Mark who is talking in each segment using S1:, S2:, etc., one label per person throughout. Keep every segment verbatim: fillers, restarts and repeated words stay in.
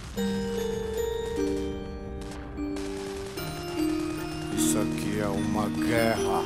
S1: Isso aqui é uma guerra.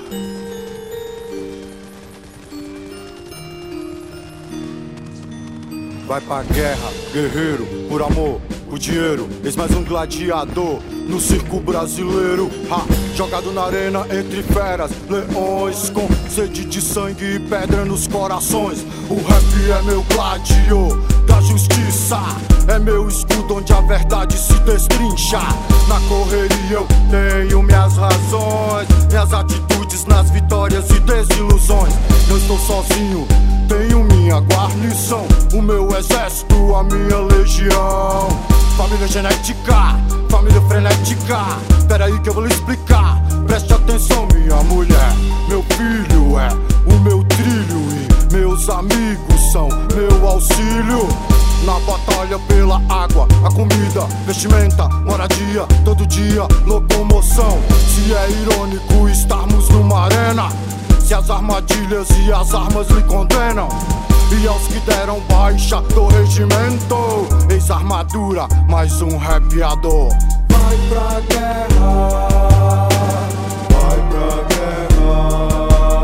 S1: Vai pra guerra, guerreiro, por amor, o dinheiro. Eis mais um gladiador no circo brasileiro. Ha, jogado na arena entre feras, leões, com sede de sangue e pedra nos corações. O rap é meu gladio da justiça, é meu escudo onde a verdade se destrincha. Na correria eu tenho minhas razões, minhas atitudes nas vitórias e desilusões. Não estou sozinho, tenho minha guarnição, o meu exército, a minha legião. Família genética, família frenética. Pera aí que eu vou lhe explicar, preste atenção minha mulher. Meu filho é o meu trilho e meus amigos são meu auxílio. Na batalha pela água, a comida, vestimenta, moradia, todo dia, locomoção. Se é irônico estarmos numa arena, se as armadilhas e as armas lhe condenam, e aos que deram baixa do regimento, ex-armadura, mais um rapeador. Vai pra guerra, vai pra guerra.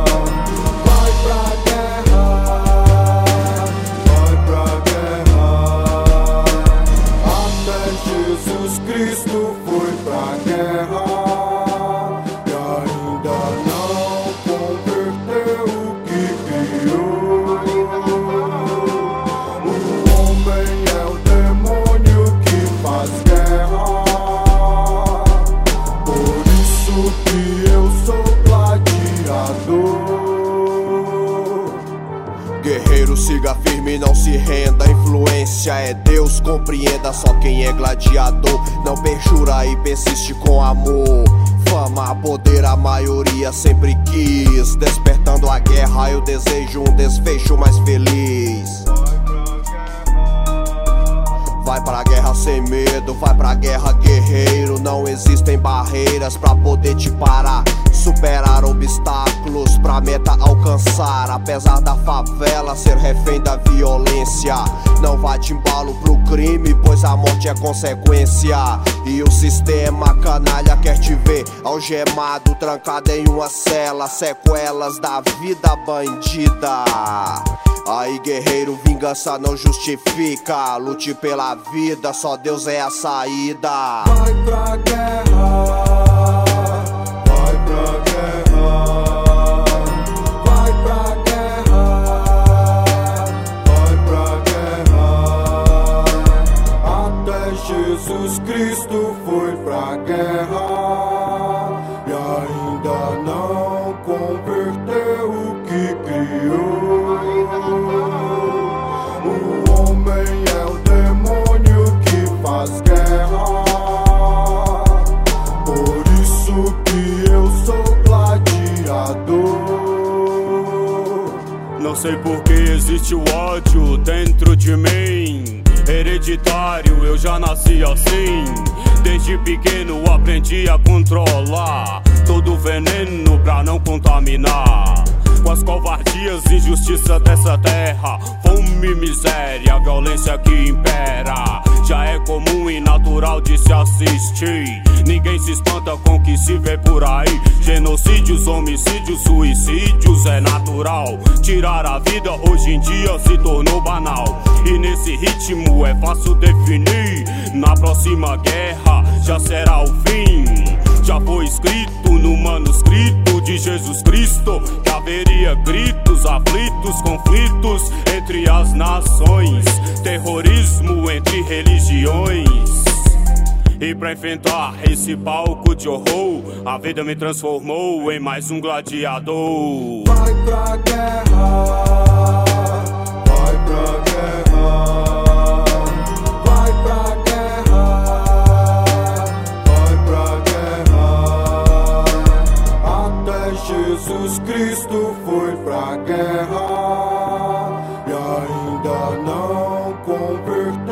S1: Cristo foi pra guerra e ainda não converteu o que criou. O homem é o demônio que faz guerra, por isso que eu sou gladiador. Guerreiro, siga firme, não se renda. A influência é Deus, compreenda. Só quem é gladiador não perjura e persiste com amor. Fama, poder, a maioria sempre quis. Despertando a guerra, eu desejo um desfecho mais feliz. Vai pra guerra sem medo, vai pra guerra guerreiro. Não existem barreiras pra poder te parar. Superar obstáculos pra meta alcançar. Apesar da favela ser refém da violência, não vá de embalo pro crime, pois a morte é consequência. E o sistema canalha quer te ver algemado, trancado em uma cela. Sequelas da vida bandida. Aí guerreiro, vingança não justifica. Lute pela vida, só Deus é a saída. Vai pra guerra, vai pra guerra, vai pra guerra, vai pra guerra. Até Jesus Cristo foi pra guerra e ainda não converteu o que criou. O homem é o demônio que faz guerra, por isso que eu sou gladiador. Não sei por que existe o ódio dentro de mim. Hereditário, eu já nasci assim. Desde pequeno aprendi a controlar todo o veneno pra não contaminar. Com as covardias e injustiça dessa terra, fome, miséria, violência que impera. Já é comum e natural de se assistir. Ninguém se espanta com o que se vê por aí. Genocídios, homicídios, suicídios é natural. Tirar a vida hoje em dia se tornou banal. E nesse ritmo é fácil definir. Na próxima guerra já será o fim. Já foi escrito no manuscrito de Jesus Cristo que haveria gritos, aflitos, conflitos entre as nações, terrorismo entre religiões. E pra enfrentar esse palco de horror, a vida me transformou em mais um gladiador. Vai pra guerra, vai pra guerra. Jesus Cristo foi pra guerra e ainda não converteu